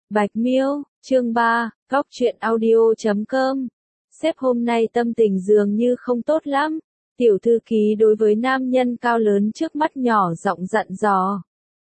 Bạch Miêu, chương 3, góc truyện audio.com. Sếp hôm nay tâm tình dường như không tốt lắm. Tiểu thư ký đối với nam nhân cao lớn trước mắt nhỏ giọng dặn dò.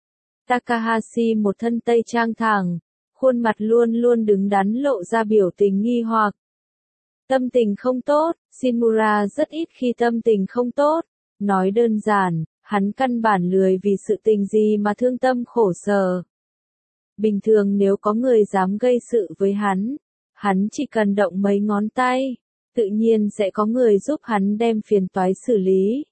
Takahashi một thân tây trang thẳng, khuôn mặt luôn luôn đứng đắn lộ ra biểu tình nghi hoặc. Tâm tình không tốt, Shinmura rất ít khi tâm tình không tốt. Nói đơn giản, hắn căn bản lười vì sự tình gì mà thương tâm khổ sở. Bình thường nếu có người dám gây sự với hắn chỉ cần động mấy ngón tay, tự nhiên sẽ có người giúp hắn đem phiền toái xử lý.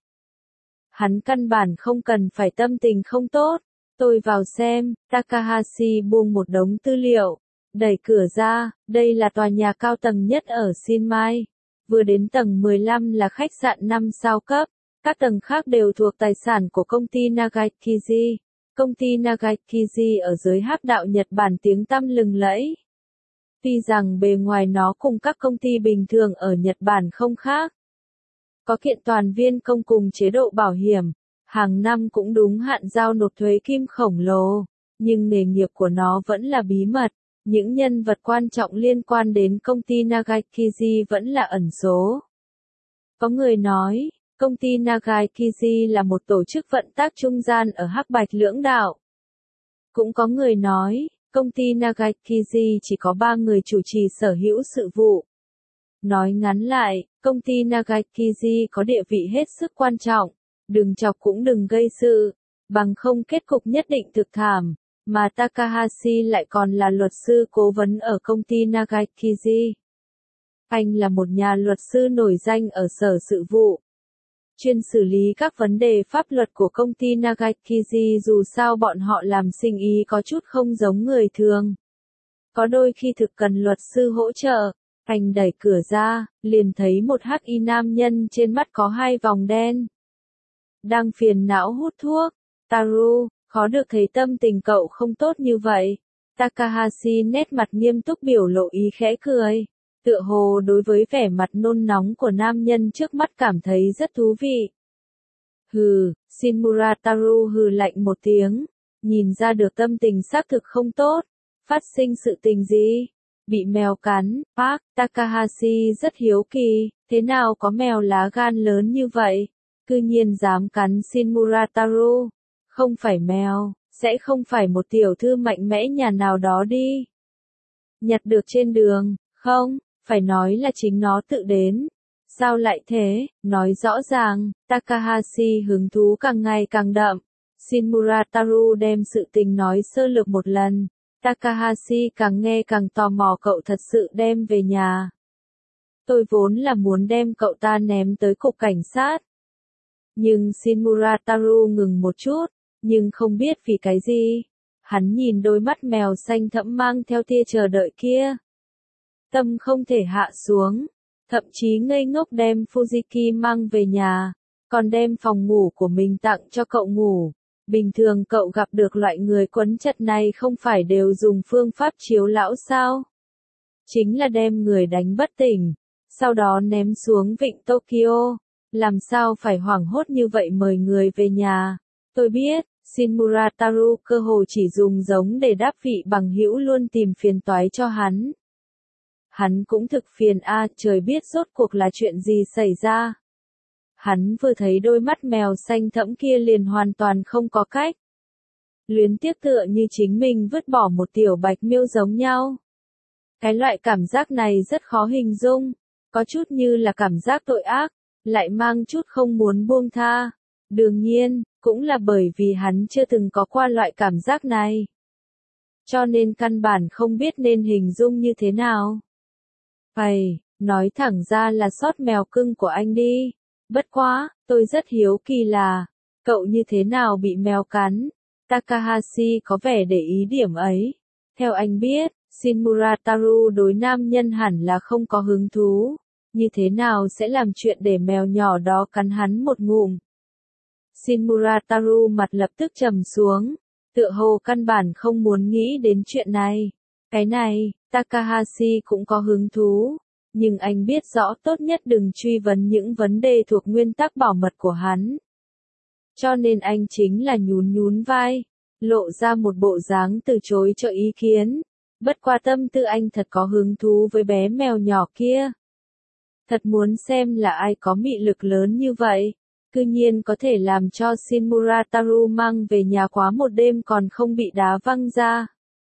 Hắn căn bản không cần phải tâm tình không tốt. Tôi vào xem, Takahashi buông một đống tư liệu, đẩy cửa ra, đây là tòa nhà cao tầng nhất ở Shinmai. Vừa đến tầng 15 là khách sạn 5 sao cấp, các tầng khác đều thuộc tài sản của công ty Nagaikiji. Công ty Nagaikiji ở giới hắc đạo Nhật Bản tiếng tăm lừng lẫy. Tuy rằng bề ngoài nó cùng các công ty bình thường ở Nhật Bản không khác. Có kiện toàn viên công cùng chế độ bảo hiểm, hàng năm cũng đúng hạn giao nộp thuế kim khổng lồ, nhưng nghề nghiệp của nó vẫn là bí mật. Những nhân vật quan trọng liên quan đến công ty Nagaikiji vẫn là ẩn số. Có người nói, công ty Nagaikiji là một tổ chức vận tác trung gian ở Hắc Bạch lưỡng đạo. Cũng có người nói, công ty Nagaikiji chỉ có 3 người chủ trì sở hữu sự vụ. Nói ngắn lại, công ty Nagaikiji có địa vị hết sức quan trọng, đừng chọc cũng đừng gây sự, bằng không kết cục nhất định thực thảm, mà Takahashi lại còn là luật sư cố vấn ở công ty Nagaikiji. Anh là một nhà luật sư nổi danh ở sở sự vụ, chuyên xử lý các vấn đề pháp luật của công ty Nagaikiji. Dù sao bọn họ làm sinh ý có chút không giống người thường. Có đôi khi thực cần luật sư hỗ trợ. Anh đẩy cửa ra, liền thấy một hắc y nam nhân trên mắt có 2 vòng đen. Đang phiền não hút thuốc. Taru, khó được thấy tâm tình cậu không tốt như vậy. Takahashi nét mặt nghiêm túc biểu lộ ý khẽ cười. Tựa hồ đối với vẻ mặt nôn nóng của nam nhân trước mắt cảm thấy rất thú vị. Hừ, Shinmura Taru hừ lạnh một tiếng, nhìn ra được tâm tình xác thực không tốt. Phát sinh sự tình gì? Bị mèo cắn. Park, Takahashi rất hiếu kỳ, thế nào có mèo lá gan lớn như vậy? Cư nhiên dám cắn Shinmura Taru. Không phải mèo, sẽ không phải một tiểu thư mạnh mẽ nhà nào đó đi. Nhặt được trên đường, không, phải nói là chính nó tự đến. Sao lại thế? Nói rõ ràng, Takahashi hứng thú càng ngày càng đậm. Shinmura Taru đem sự tình nói sơ lược một lần. Takahashi càng nghe càng tò mò, cậu thật sự đem về nhà. Tôi vốn là muốn đem cậu ta ném tới cục cảnh sát. Nhưng Shinmura Taru ngừng một chút, nhưng không biết vì cái gì. Hắn nhìn đôi mắt mèo xanh thẫm mang theo tia chờ đợi kia. Tâm không thể hạ xuống, thậm chí ngây ngốc đem Fujiki mang về nhà, còn đem phòng ngủ của mình tặng cho cậu ngủ. Bình thường cậu gặp được loại người quấn chặt này không phải đều dùng phương pháp chiếu lão sao? Chính là đem người đánh bất tỉnh, sau đó ném xuống vịnh Tokyo. Làm sao phải hoảng hốt như vậy mời người về nhà? Tôi biết, Shinmura Taru cơ hồ chỉ dùng giống để đáp vị bằng hữu luôn tìm phiền toái cho hắn. Hắn cũng thực phiền trời biết rốt cuộc là chuyện gì xảy ra. Hắn vừa thấy đôi mắt mèo xanh thẫm kia liền hoàn toàn không có cách. Luyến tiếc tựa như chính mình vứt bỏ một tiểu bạch miêu giống nhau. Cái loại cảm giác này rất khó hình dung, có chút như là cảm giác tội ác, lại mang chút không muốn buông tha. Đương nhiên, cũng là bởi vì hắn chưa từng có qua loại cảm giác này. Cho nên căn bản không biết nên hình dung như thế nào. Nói thẳng ra là sót mèo cưng của anh đi. Bất quá, tôi rất hiếu kỳ là, cậu như thế nào bị mèo cắn? Takahashi có vẻ để ý điểm ấy. Theo anh biết, Shinmura Taru đối nam nhân hẳn là không có hứng thú. Như thế nào sẽ làm chuyện để mèo nhỏ đó cắn hắn một ngụm? Shinmura Taru mặt lập tức trầm xuống, tựa hồ căn bản không muốn nghĩ đến chuyện này. Cái này, Takahashi cũng có hứng thú, nhưng anh biết rõ tốt nhất đừng truy vấn những vấn đề thuộc nguyên tắc bảo mật của hắn. Cho nên anh chính là nhún nhún vai, lộ ra một bộ dáng từ chối cho ý kiến. Bất qua tâm tư anh thật có hứng thú với bé mèo nhỏ kia. Thật muốn xem là ai có mị lực lớn như vậy, cư nhiên có thể làm cho Shin Murataru mang về nhà quá một đêm còn không bị đá văng ra.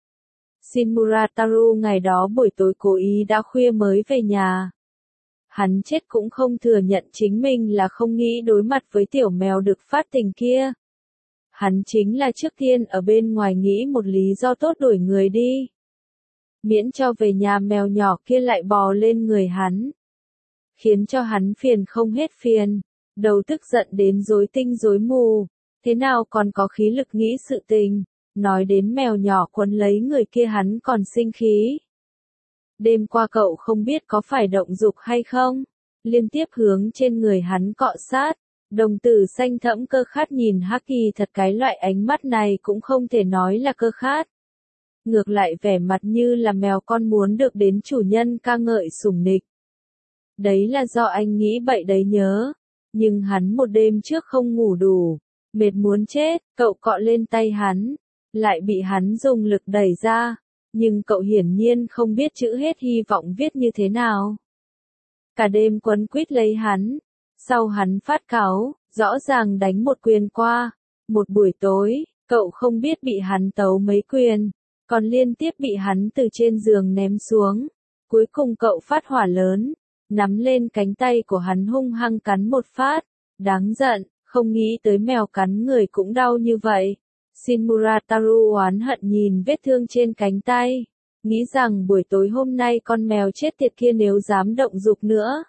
Shin Murataru ngày đó buổi tối cố ý đã khuya mới về nhà. Hắn chết cũng không thừa nhận chính mình là không nghĩ đối mặt với tiểu mèo được phát tình kia. Hắn chính là trước tiên ở bên ngoài nghĩ một lý do tốt đuổi người đi. Miễn cho về nhà mèo nhỏ kia lại bò lên người hắn. Khiến cho hắn phiền không hết phiền, đầu tức giận đến rối tinh rối mù, thế nào còn có khí lực nghĩ sự tình, nói đến mèo nhỏ quấn lấy người kia hắn còn sinh khí. Đêm qua cậu không biết có phải động dục hay không, liên tiếp hướng trên người hắn cọ sát, đồng tử xanh thẫm cơ khát nhìn Hắc Kỳ thật cái loại ánh mắt này cũng không thể nói là cơ khát. Ngược lại vẻ mặt như là mèo con muốn được đến chủ nhân ca ngợi sủng nịch. Đấy là do anh nghĩ bậy đấy nhớ. Nhưng hắn một đêm trước không ngủ đủ, mệt muốn chết, cậu cọ lên tay hắn, lại bị hắn dùng lực đẩy ra, nhưng cậu hiển nhiên không biết chữ hết hy vọng viết như thế nào. Cả đêm quấn quýt lấy hắn, sau hắn phát cáu, rõ ràng đánh một quyền qua, một buổi tối, cậu không biết bị hắn tấu mấy quyền, còn liên tiếp bị hắn từ trên giường ném xuống, cuối cùng cậu phát hỏa lớn. Nắm lên cánh tay của hắn hung hăng cắn một phát, đáng giận, không nghĩ tới mèo cắn người cũng đau như vậy. Shin Murataru oán hận nhìn vết thương trên cánh tay, nghĩ rằng buổi tối hôm nay con mèo chết tiệt kia nếu dám động dục nữa.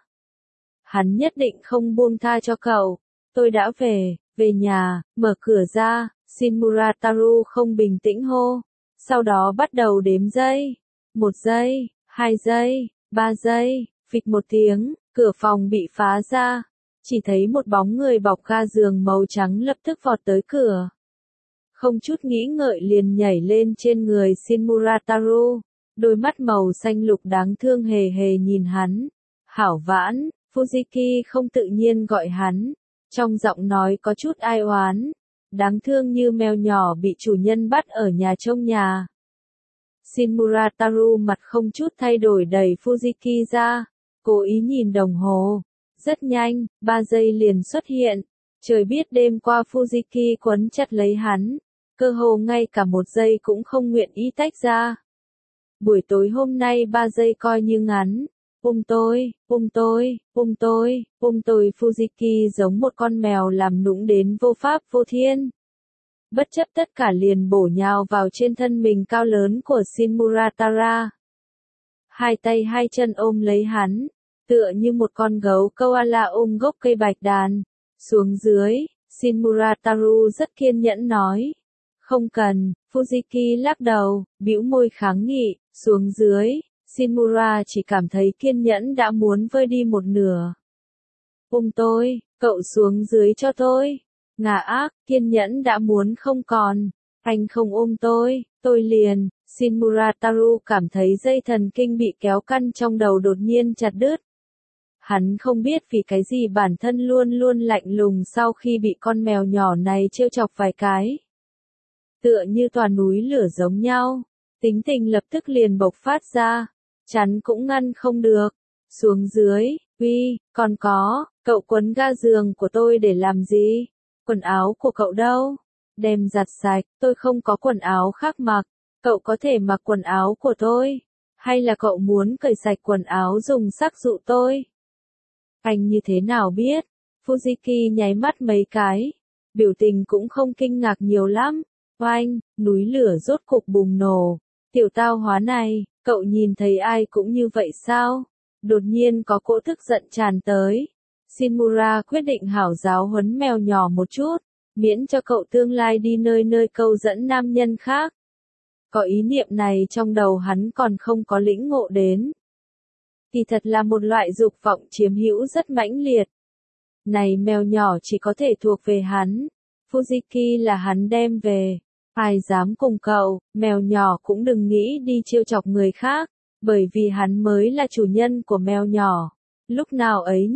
Hắn nhất định không buông tha cho cậu. Tôi đã về nhà, mở cửa ra, Shin Murataru không bình tĩnh hô, sau đó bắt đầu đếm giây. 1 giây, 2 giây, 3 giây. Phịch một tiếng, cửa phòng bị phá ra, chỉ thấy một bóng người bọc ga giường màu trắng lập tức vọt tới cửa. Không chút nghĩ ngợi liền nhảy lên trên người Shin Murataru, đôi mắt màu xanh lục đáng thương hề hề nhìn hắn. Hảo vãn, Fujiki không tự nhiên gọi hắn, trong giọng nói có chút ai oán, đáng thương như mèo nhỏ bị chủ nhân bắt ở nhà trông nhà. Shin Murataru mặt không chút thay đổi đẩy Fujiki ra. Cố ý nhìn đồng hồ. Rất nhanh, 3 giây liền xuất hiện. Trời biết đêm qua Fujiki quấn chặt lấy hắn. Cơ hồ ngay cả 1 giây cũng không nguyện ý tách ra. Buổi tối hôm nay 3 giây coi như ngắn. Tôi, Fujiki giống một con mèo làm nũng đến vô pháp vô thiên. Bất chấp tất cả liền bổ nhào vào trên thân mình cao lớn của Shin Muratara. Hai tay hai chân ôm lấy hắn, tựa như một con gấu koala ôm gốc cây bạch đàn. Xuống dưới, Shin Murataru rất kiên nhẫn nói. Không cần, Fujiki lắc đầu, bĩu môi kháng nghị, xuống dưới, Shin Mura chỉ cảm thấy kiên nhẫn đã muốn vơi đi một nửa. Tôi, cậu xuống dưới cho tôi. Ngà ác, kiên nhẫn đã muốn không còn. Anh không ôm tôi liền. Shin Murataru cảm thấy dây thần kinh bị kéo căng trong đầu đột nhiên chặt đứt. Hắn không biết vì cái gì bản thân luôn luôn lạnh lùng sau khi bị con mèo nhỏ này trêu chọc vài cái. Tựa như tòa núi lửa giống nhau, tính tình lập tức liền bộc phát ra, chắn cũng ngăn không được. Xuống dưới, còn có, cậu quấn ga giường của tôi để làm gì? Quần áo của cậu đâu? Đem giặt sạch, tôi không có quần áo khác mặc. Cậu có thể mặc quần áo của tôi, hay là cậu muốn cởi sạch quần áo dùng sắc dụ tôi? Anh như thế nào biết? Fujiki nháy mắt mấy cái, biểu tình cũng không kinh ngạc nhiều lắm. Oanh, núi lửa rốt cục bùng nổ. Tiểu tao hóa này, cậu nhìn thấy ai cũng như vậy sao? Đột nhiên có cỗ tức giận tràn tới. Shinmura quyết định hảo giáo huấn mèo nhỏ một chút, miễn cho cậu tương lai đi nơi nơi câu dẫn nam nhân khác. Có ý niệm này trong đầu hắn còn không có lĩnh ngộ đến. Kỳ thật là một loại dục vọng chiếm hữu rất mãnh liệt. Này mèo nhỏ chỉ có thể thuộc về hắn. Fujiki là hắn đem về. Ai dám cùng cậu, mèo nhỏ cũng đừng nghĩ đi trêu chọc người khác, bởi vì hắn mới là chủ nhân của mèo nhỏ. Lúc nào ấy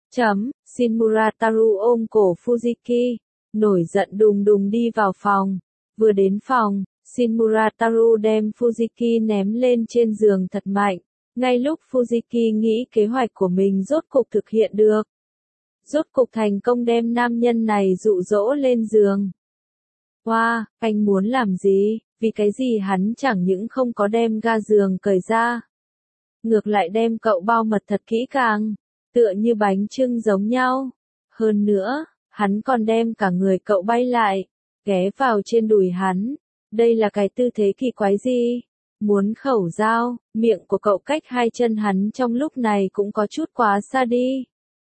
Shin Murataru ôm cổ Fujiki, nổi giận đùng đùng đi vào phòng. Vừa đến phòng, Shinmurataru đem Fujiki ném lên trên giường thật mạnh. Ngay lúc Fujiki nghĩ kế hoạch của mình rốt cục thực hiện được. Rốt cục thành công đem nam nhân này dụ dỗ lên giường. Wow, anh muốn làm gì? Vì cái gì hắn chẳng những không có đem ga giường cởi ra. Ngược lại đem cậu bao mật thật kỹ càng, tựa như bánh chưng giống nhau. Hơn nữa, hắn còn đem cả người cậu bay lại, ghé vào trên đùi hắn. Đây là cái tư thế kỳ quái gì? Muốn khẩu dao, miệng của cậu cách hai chân hắn trong lúc này cũng có chút quá xa đi.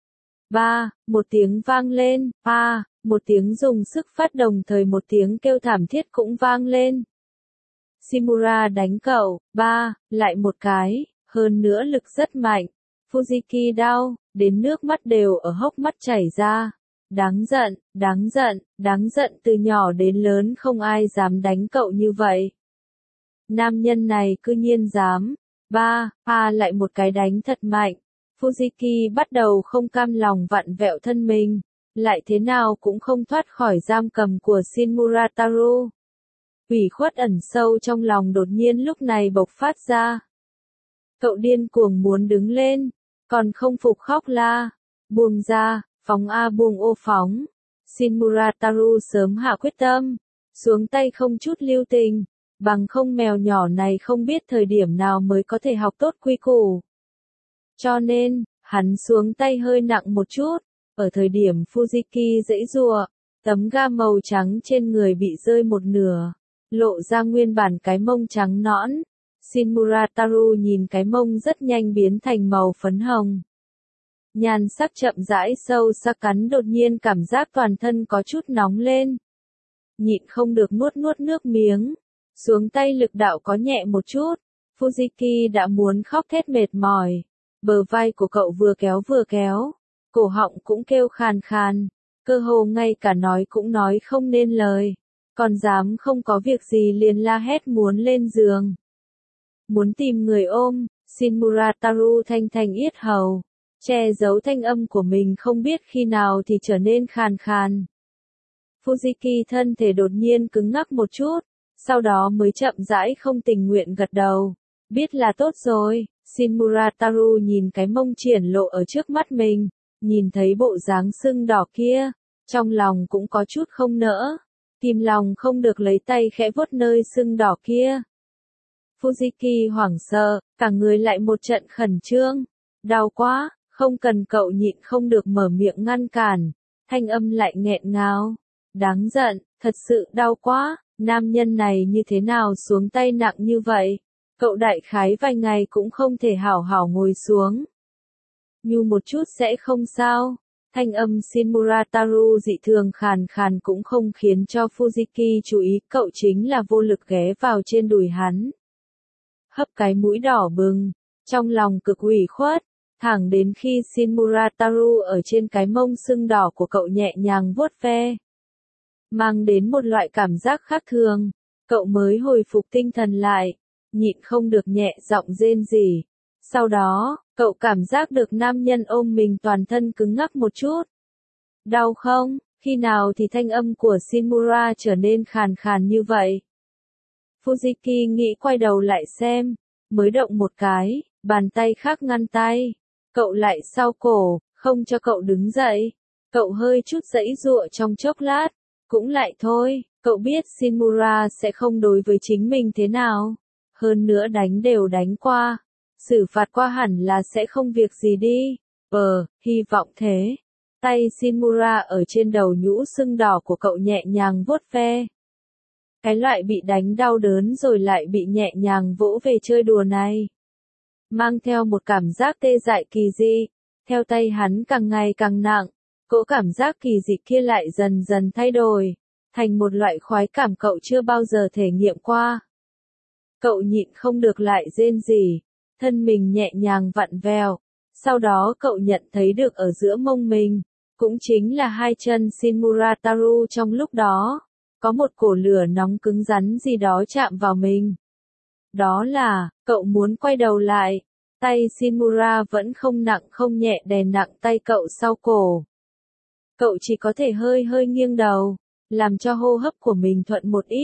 Ba, một tiếng vang lên, một tiếng dùng sức phát đồng thời một tiếng kêu thảm thiết cũng vang lên. Shimura đánh cậu, lại một cái, hơn nữa lực rất mạnh. Fujiki đau, đến nước mắt đều ở hốc mắt chảy ra. Đáng giận, đáng giận, đáng giận, từ nhỏ đến lớn không ai dám đánh cậu như vậy. Nam nhân này cư nhiên dám. Lại một cái đánh thật mạnh. Fujiki bắt đầu không cam lòng vặn vẹo thân mình, lại thế nào cũng không thoát khỏi giam cầm của Shinmurataru. Ủy khuất ẩn sâu trong lòng đột nhiên lúc này bộc phát ra. Cậu điên cuồng muốn đứng lên, còn không phục khóc la. Buông ra, phóng buông ô phóng. Shinmurataru sớm hạ quyết tâm, xuống tay không chút lưu tình, bằng không mèo nhỏ này không biết thời điểm nào mới có thể học tốt quy củ. Cho nên, hắn xuống tay hơi nặng một chút, ở thời điểm Fujiki giãy giụa, tấm ga màu trắng trên người bị rơi một nửa, lộ ra nguyên bản cái mông trắng nõn. Shinmurataru nhìn cái mông rất nhanh biến thành màu phấn hồng. Nhan sắc chậm rãi sâu sắc cắn đột nhiên cảm giác toàn thân có chút nóng lên. Nhịn không được nuốt nước miếng, xuống tay lực đạo có nhẹ một chút, Fujiki đã muốn khóc thét mệt mỏi. Bờ vai của cậu vừa kéo, cổ họng cũng kêu khàn khàn, cơ hồ ngay cả nói cũng nói không nên lời, còn dám không có việc gì liền la hét muốn lên giường. Muốn tìm người ôm, Shinmurataru thanh yết hầu, che giấu thanh âm của mình không biết khi nào thì trở nên khàn khàn. Fujiki thân thể đột nhiên cứng ngắc một chút, sau đó mới chậm rãi không tình nguyện gật đầu, biết là tốt rồi. Shinmurataru nhìn cái mông triển lộ ở trước mắt mình, nhìn thấy bộ dáng sưng đỏ kia, trong lòng cũng có chút không nỡ, kìm lòng không được lấy tay khẽ vuốt nơi sưng đỏ kia. Fujiki hoảng sợ, cả người lại một trận khẩn trương, đau quá, không cần, cậu nhịn không được mở miệng ngăn cản, thanh âm lại nghẹn ngào, đáng giận, thật sự đau quá, nam nhân này như thế nào xuống tay nặng như vậy. Cậu đại khái vài ngày cũng không thể hảo hảo ngồi xuống. Nhu một chút sẽ không sao. Thanh âm Shinmurataru dị thường khàn khàn cũng không khiến cho Fujiki chú ý, cậu chính là vô lực ghé vào trên đùi hắn. Hấp cái mũi đỏ bừng, trong lòng cực ủy khuất, thẳng đến khi Shinmurataru ở trên cái mông sưng đỏ của cậu nhẹ nhàng vuốt ve, mang đến một loại cảm giác khác thường, cậu mới hồi phục tinh thần lại. Nhịn không được nhẹ giọng rên rỉ. Sau đó, cậu cảm giác được nam nhân ôm mình toàn thân cứng ngắc một chút. Đau không? Khi nào thì thanh âm của Shinmura trở nên khàn khàn như vậy? Fujiki nghĩ quay đầu lại xem, mới động một cái, bàn tay khác ngăn tay. Cậu lại sau cổ, không cho cậu đứng dậy. Cậu hơi chút giãy giụa trong chốc lát, cũng lại thôi, cậu biết Shinmura sẽ không đối với chính mình thế nào. Hơn nữa đánh đều đánh qua, xử phạt qua hẳn là sẽ không việc gì đi. Hy vọng thế. Tay Shinmura ở trên đầu nhũ sưng đỏ của cậu nhẹ nhàng vuốt ve. Cái loại bị đánh đau đớn rồi lại bị nhẹ nhàng vỗ về chơi đùa này, mang theo một cảm giác tê dại kỳ dị. Theo tay hắn càng ngày càng nặng, cỗ cảm giác kỳ dị kia lại dần dần thay đổi, thành một loại khoái cảm cậu chưa bao giờ thể nghiệm qua. Cậu nhịn không được lại rên rỉ, thân mình nhẹ nhàng vặn vẹo, sau đó cậu nhận thấy được ở giữa mông mình, cũng chính là hai chân Shinmurataru trong lúc đó, có một cổ lửa nóng cứng rắn gì đó chạm vào mình. Đó là, cậu muốn quay đầu lại, tay Shinmura vẫn không nặng không nhẹ đè nặng tay cậu sau cổ. Cậu chỉ có thể hơi nghiêng đầu, làm cho hô hấp của mình thuận một ít.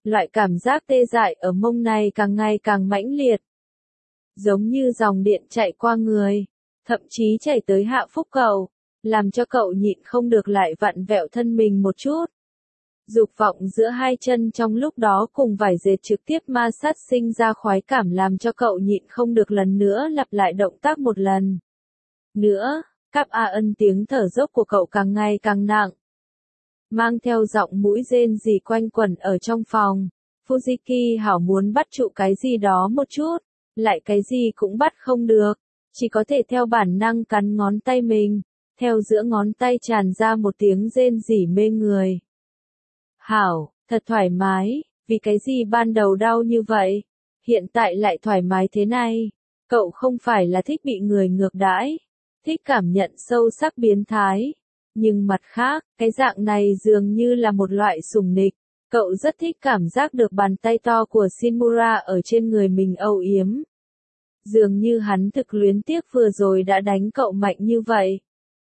Loại cảm giác tê dại ở mông này càng ngày càng mãnh liệt. Giống như dòng điện chạy qua người, thậm chí chạy tới hạ phúc cậu, làm cho cậu nhịn không được lại vặn vẹo thân mình một chút. Dục vọng giữa hai chân trong lúc đó cùng vải dệt trực tiếp ma sát sinh ra khoái cảm làm cho cậu nhịn không được lần nữa lặp lại động tác một lần. Nữa, cáp a ân tiếng thở dốc của cậu càng ngày càng nặng. Mang theo giọng mũi rên rỉ quanh quẩn ở trong phòng, Fujiki hảo muốn bắt trụ cái gì đó một chút, lại cái gì cũng bắt không được, chỉ có thể theo bản năng cắn ngón tay mình, theo giữa ngón tay tràn ra một tiếng rên rỉ mê người. Hảo, thật thoải mái, vì cái gì ban đầu đau như vậy, hiện tại lại thoải mái thế này, cậu không phải là thích bị người ngược đãi, thích cảm nhận sâu sắc biến thái. Nhưng mặt khác, cái dạng này dường như là một loại sủng nịch. Cậu rất thích cảm giác được bàn tay to của Shinmura ở trên người mình âu yếm. Dường như hắn thực luyến tiếc vừa rồi đã đánh cậu mạnh như vậy.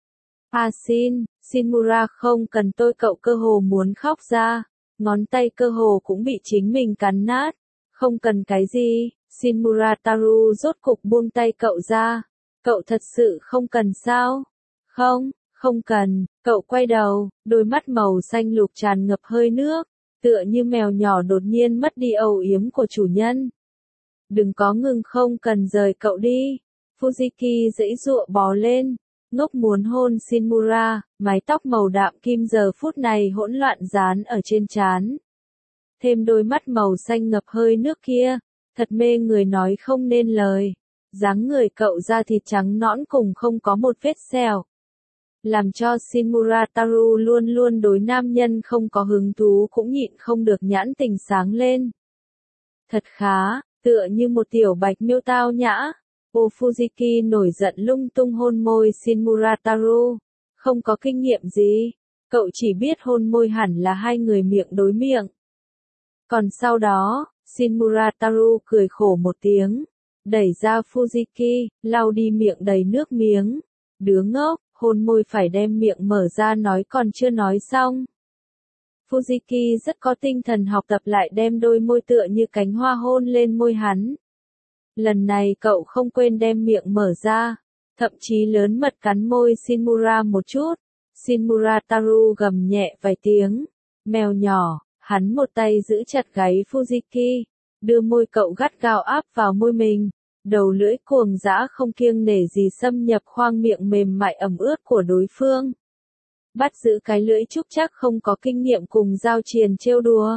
Shinmura không cần tôi cậu cơ hồ muốn khóc ra. Ngón tay cơ hồ cũng bị chính mình cắn nát. Không cần cái gì, Shinmura Taru rốt cục buông tay cậu ra. Cậu thật sự không cần sao? Không cần, cậu quay đầu, đôi mắt màu xanh lục tràn ngập hơi nước, tựa như mèo nhỏ đột nhiên mất đi âu yếm của chủ nhân. Đừng có ngừng không cần rời cậu đi. Fujiki giãy giụa bò lên, ngốc muốn hôn Shinmura, mái tóc màu đạm kim giờ phút này hỗn loạn dán ở trên trán. Thêm đôi mắt màu xanh ngập hơi nước kia, thật mê người nói không nên lời. Dáng người cậu da thịt trắng nõn cùng không có một vết sẹo. Làm cho Shinmura Taru luôn luôn đối nam nhân không có hứng thú cũng nhịn không được nhãn tình sáng lên. Thật khá, tựa như một tiểu bạch miêu tao nhã. Fujiki nổi giận lung tung hôn môi Shinmura Taru. Không có kinh nghiệm gì, cậu chỉ biết hôn môi hẳn là hai người miệng đối miệng. Còn sau đó, Shinmura Taru cười khổ một tiếng, đẩy ra Fujiki, lau đi miệng đầy nước miếng. Đứa ngốc, hôn môi phải đem miệng mở ra nói còn chưa nói xong. Fujiki rất có tinh thần học tập lại đem đôi môi tựa như cánh hoa hôn lên môi hắn. Lần này cậu không quên đem miệng mở ra, thậm chí lớn mật cắn môi Shinmura một chút. Shinmura Taru gầm nhẹ vài tiếng, mèo nhỏ, hắn một tay giữ chặt gáy Fujiki, đưa môi cậu gắt gao áp vào môi mình. Đầu lưỡi cuồng dã không kiêng nể gì xâm nhập khoang miệng mềm mại ẩm ướt của đối phương. Bắt giữ cái lưỡi trúc chắc không có kinh nghiệm cùng giao triền trêu đùa.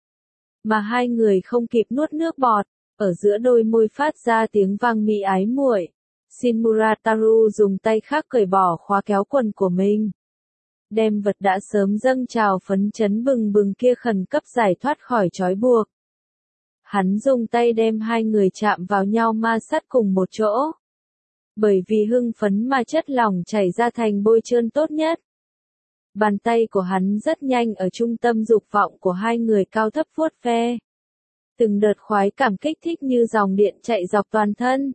Mà hai người không kịp nuốt nước bọt, ở giữa đôi môi phát ra tiếng vang mị ái muội. Shinmura Taru dùng tay khác cởi bỏ khóa kéo quần của mình. Đem vật đã sớm dâng trào phấn chấn bừng bừng kia khẩn cấp giải thoát khỏi trói buộc. Hắn dùng tay đem hai người chạm vào nhau ma sát cùng một chỗ. Bởi vì hưng phấn mà chất lỏng chảy ra thành bôi trơn tốt nhất. Bàn tay của hắn rất nhanh ở trung tâm dục vọng của hai người cao thấp vuốt ve. Từng đợt khoái cảm kích thích như dòng điện chạy dọc toàn thân.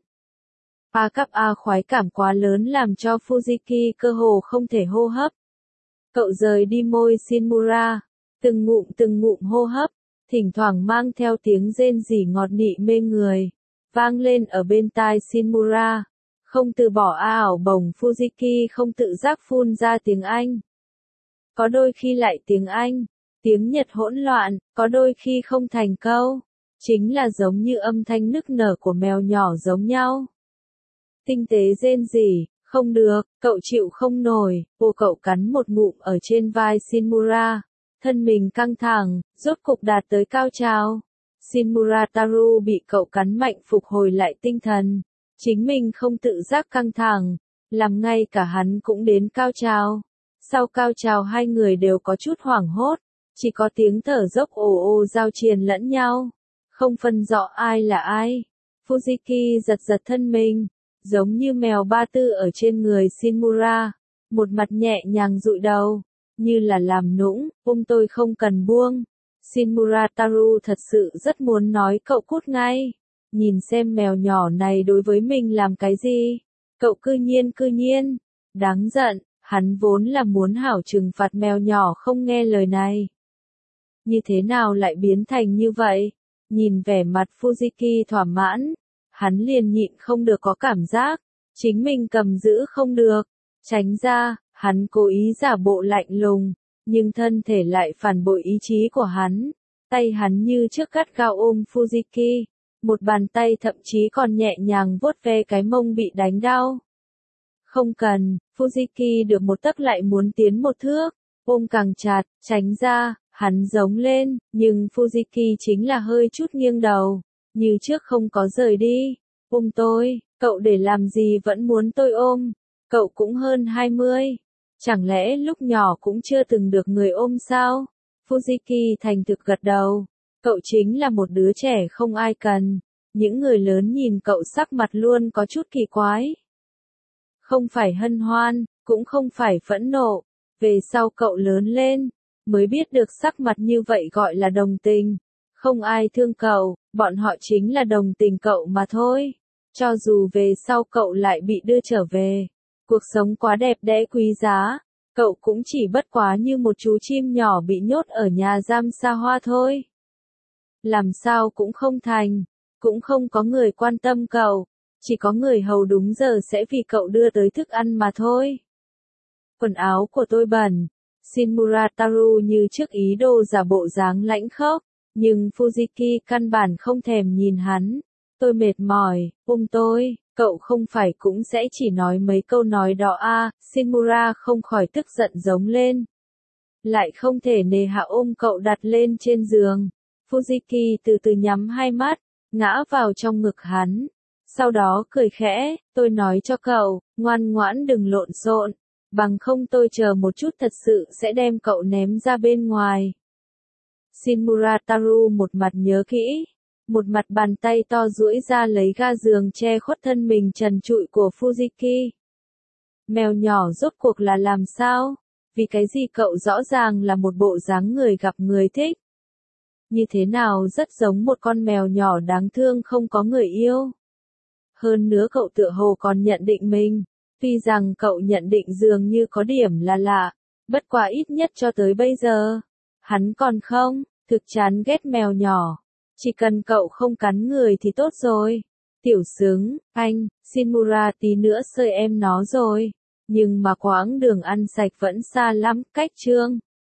Khoái cảm quá lớn làm cho Fujiki cơ hồ không thể hô hấp. Cậu rời đi môi Shinmura, từng ngụm hô hấp. Thỉnh thoảng mang theo tiếng rên rỉ ngọt nị mê người, vang lên ở bên tai Shinmura, không từ bỏ ảo bổng Fujiki không tự giác phun ra tiếng Anh. Có đôi khi lại tiếng Anh, tiếng Nhật hỗn loạn, có đôi khi không thành câu, chính là giống như âm thanh nức nở của mèo nhỏ giống nhau. Tinh tế rên rỉ, không được, cậu chịu không nổi, cậu cắn một ngụm ở trên vai Shinmura. Thân mình căng thẳng, rốt cục đạt tới cao trào. Shinmura Taru bị cậu cắn mạnh phục hồi lại tinh thần. Chính mình không tự giác căng thẳng, làm ngay cả hắn cũng đến cao trào. Sau cao trào hai người đều có chút hoảng hốt, chỉ có tiếng thở dốc ồ ồ giao triền lẫn nhau. Không phân rõ ai là ai. Fujiki giật giật thân mình, giống như mèo ba tư ở trên người Shinmura. Một mặt nhẹ nhàng dụi đầu. Như là làm nũng, tôi không cần buông. Shinmura Taru thật sự rất muốn nói cậu cút ngay. Nhìn xem mèo nhỏ này đối với mình làm cái gì. Cậu cư nhiên. Đáng giận, hắn vốn là muốn hảo trừng phạt mèo nhỏ không nghe lời này. Như thế nào lại biến thành như vậy? Nhìn vẻ mặt Fujiki thỏa mãn, hắn liền nhịn không được có cảm giác, chính mình cầm giữ không được. Tránh ra, hắn cố ý giả bộ lạnh lùng, nhưng thân thể lại phản bội ý chí của hắn. Tay hắn như trước gắt gao ôm Fujiki, một bàn tay thậm chí còn nhẹ nhàng vuốt ve cái mông bị đánh đau. Không cần, Fujiki được một tấc lại muốn tiến một thước, ôm càng chặt, tránh ra, hắn giống lên, nhưng Fujiki chính là hơi chút nghiêng đầu, như trước không có rời đi. Ôm tôi, cậu để làm gì vẫn muốn tôi ôm, cậu cũng hơn 20. Chẳng lẽ lúc nhỏ cũng chưa từng được người ôm sao? Fujiki thành thực gật đầu, cậu chính là một đứa trẻ không ai cần, những người lớn nhìn cậu sắc mặt luôn có chút kỳ quái. Không phải hân hoan, cũng không phải phẫn nộ, về sau cậu lớn lên, mới biết được sắc mặt như vậy gọi là đồng tình. Không ai thương cậu, bọn họ chính là đồng tình cậu mà thôi. Cho dù về sau cậu lại bị đưa trở về, cuộc sống quá đẹp đẽ quý giá, cậu cũng chỉ bất quá như một chú chim nhỏ bị nhốt ở nhà giam xa hoa thôi. Làm sao cũng không thành, cũng không có người quan tâm cậu, chỉ có người hầu đúng giờ sẽ vì cậu đưa tới thức ăn mà thôi. Quần áo của tôi bẩn. Shinmura Taru như trước ý đồ giả bộ dáng lãnh khốc, nhưng Fujiki căn bản không thèm nhìn hắn. Tôi mệt mỏi, ôm tôi, cậu không phải cũng sẽ chỉ nói mấy câu nói đó à, Shinmura không khỏi tức giận giống lên. Lại không thể nề hạ ôm cậu đặt lên trên giường. Fujiki từ từ nhắm hai mắt, ngã vào trong ngực hắn. Sau đó cười khẽ, tôi nói cho cậu, ngoan ngoãn đừng lộn xộn, bằng không tôi chờ một chút thật sự sẽ đem cậu ném ra bên ngoài. Shinmura Taru một mặt nhớ kỹ, một mặt bàn tay to duỗi ra lấy ga giường che khuất thân mình trần trụi của Fujiki. Mèo nhỏ rốt cuộc là làm sao? Vì cái gì cậu rõ ràng là một bộ dáng người gặp người thích. Như thế nào rất giống một con mèo nhỏ đáng thương không có người yêu. Hơn nữa cậu tựa hồ còn nhận định mình, tuy rằng cậu nhận định dường như có điểm là lạ, bất quá ít nhất cho tới bây giờ, hắn còn không, thực chán ghét mèo nhỏ, chỉ cần cậu không cắn người thì tốt rồi. Tiểu xứng, anh, Shinmura tí nữa sơi em nó rồi, nhưng mà quãng đường ăn sạch vẫn xa lắm, cách chương.